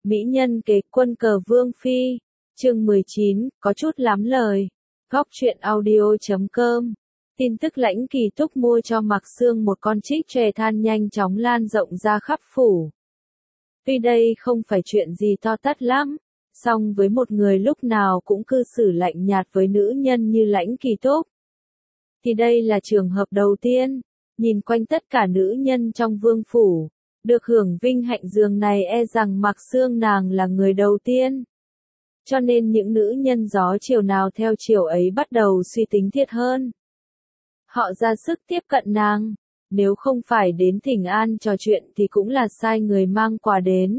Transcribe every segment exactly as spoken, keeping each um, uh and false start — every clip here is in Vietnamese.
Mỹ nhân kế quân cờ Vương Phi, chương mười chín, có chút lắm lời. Góc truyện audio chấm com. Tin tức Lãnh Kỳ Túc mua cho Mạc Sương một con trích chòe than nhanh chóng lan rộng ra khắp phủ. Tuy đây không phải chuyện gì to tát lắm, song với một người lúc nào cũng cư xử lạnh nhạt với nữ nhân như Lãnh Kỳ Túc, thì đây là trường hợp đầu tiên. Nhìn quanh tất cả nữ nhân trong vương phủ, được hưởng vinh hạnh giường này e rằng Mạc Sương nàng là người đầu tiên. Cho nên những nữ nhân gió chiều nào theo chiều ấy bắt đầu suy tính thiệt hơn. Họ ra sức tiếp cận nàng, nếu không phải đến thỉnh an trò chuyện thì cũng là sai người mang quà đến.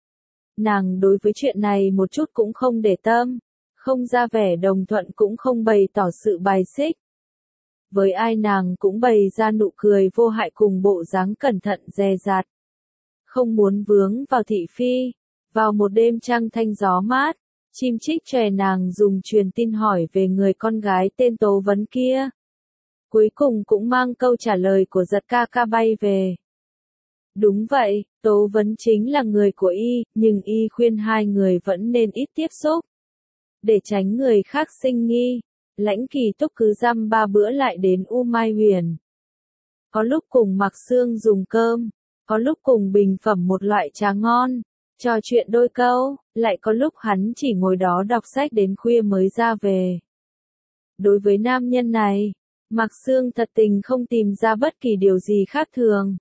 Nàng đối với chuyện này một chút cũng không để tâm, không ra vẻ đồng thuận cũng không bày tỏ sự bài xích. Với ai nàng cũng bày ra nụ cười vô hại cùng bộ dáng cẩn thận dè dặt. Không muốn vướng vào thị phi, vào một đêm trăng thanh gió mát, chim chích chòe nàng dùng truyền tin hỏi về người con gái tên Tố Vấn kia. Cuối cùng cũng mang câu trả lời của Giật ca ca bay về. Đúng vậy, Tố Vấn chính là người của y, nhưng y khuyên hai người vẫn nên ít tiếp xúc, để tránh người khác sinh nghi. Lãnh Kỳ Túc cứ dăm ba bữa lại đến U Mai Huyền. Có lúc cùng Mạc Sương dùng cơm, có lúc cùng bình phẩm một loại trà ngon, trò chuyện đôi câu, lại có lúc hắn chỉ ngồi đó đọc sách đến khuya mới ra về. Đối với nam nhân này, Mạc Sương thật tình không tìm ra bất kỳ điều gì khác thường.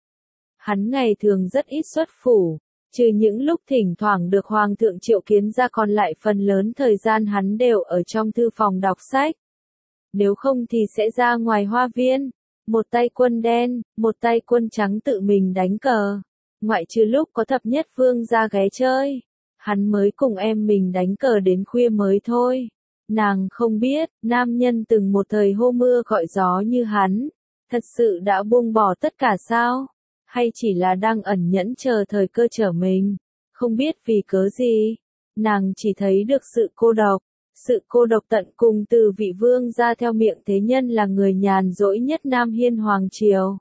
Hắn ngày thường rất ít xuất phủ, trừ những lúc thỉnh thoảng được Hoàng thượng triệu kiến ra, còn lại phần lớn thời gian hắn đều ở trong thư phòng đọc sách. Nếu không thì sẽ ra ngoài hoa viên, một tay quân đen, một tay quân trắng tự mình đánh cờ. Ngoại trừ lúc có thập nhất vương ra ghé chơi, hắn mới cùng em mình đánh cờ đến khuya mới thôi. Nàng không biết, nam nhân từng một thời hô mưa gọi gió như hắn, thật sự đã buông bỏ tất cả sao? Hay chỉ là đang ẩn nhẫn chờ thời cơ trở mình? Không biết vì cớ gì, nàng chỉ thấy được sự cô độc, sự cô độc tận cùng từ vị vương ra theo miệng thế nhân là người nhàn rỗi nhất Nam Hiên Hoàng Triều.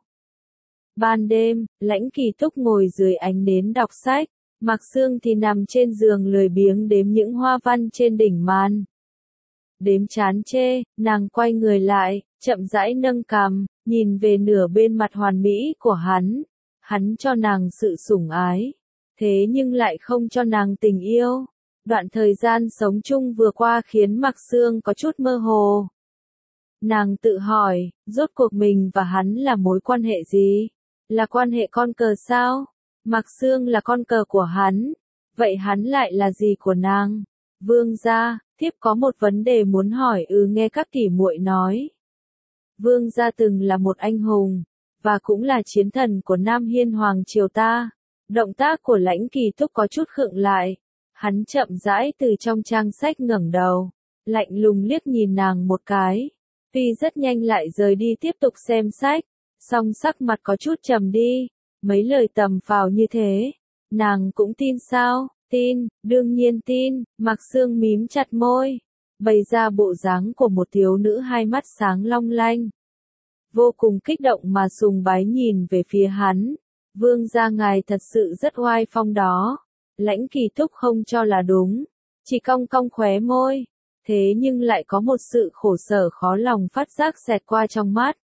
Ban đêm, Lãnh Kỳ Túc ngồi dưới ánh nến đọc sách, Mạc Sương thì nằm trên giường lười biếng đếm những hoa văn trên đỉnh màn. Đếm chán chê, nàng quay người lại, chậm rãi nâng cằm, nhìn về nửa bên mặt hoàn mỹ của hắn. Hắn cho nàng sự sủng ái, thế nhưng lại không cho nàng tình yêu. Đoạn thời gian sống chung vừa qua khiến Mạc Sương có chút mơ hồ. Nàng tự hỏi, rốt cuộc mình và hắn là mối quan hệ gì? Là quan hệ con cờ sao? Mạc Sương là con cờ của hắn, vậy hắn lại là gì của nàng? Vương gia, thiếp có một vấn đề muốn hỏi. Ừ, nghe các tỷ muội nói. Vương gia từng là một anh hùng, và cũng là chiến thần của Nam Hiên Hoàng Triều ta. Động tác của Lãnh Kỳ Túc có chút khựng lại. Hắn chậm rãi từ trong trang sách ngẩng đầu, lạnh lùng liếc nhìn nàng một cái. Tuy rất nhanh lại rời đi tiếp tục xem sách, song sắc mặt có chút trầm đi. Mấy lời tầm phào như thế, nàng cũng tin sao? Tin, đương nhiên tin. Mạc Sương mím chặt môi, bày ra bộ dáng của một thiếu nữ hai mắt sáng long lanh, vô cùng kích động mà sùng bái nhìn về phía hắn. Vương gia ngài thật sự rất oai phong đó. Lãnh Kỳ Túc không cho là đúng, chỉ cong cong khóe môi, thế nhưng lại có một sự khổ sở khó lòng phát giác xẹt qua trong mắt.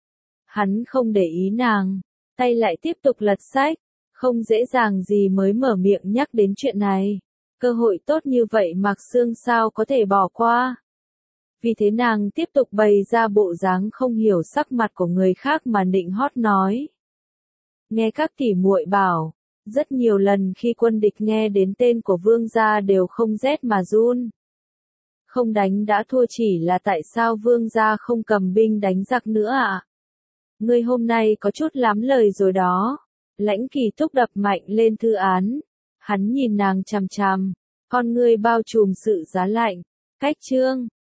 Hắn không để ý nàng, tay lại tiếp tục lật sách, không dễ dàng gì mới mở miệng nhắc đến chuyện này. Cơ hội tốt như vậy Mạc Sương sao có thể bỏ qua? Vì thế nàng tiếp tục bày ra bộ dáng không hiểu sắc mặt của người khác mà nịnh hót nói. Nghe các tỷ muội bảo, rất nhiều lần khi quân địch nghe đến tên của vương gia đều không rét mà run. Không đánh đã thua, chỉ là tại sao vương gia không cầm binh đánh giặc nữa ạ? À? Ngươi hôm nay có chút lắm lời rồi đó. Lãnh Kỳ Túc đập mạnh lên thư án. Hắn nhìn nàng chằm chằm, con ngươi bao trùm sự giá lạnh. Cách chương,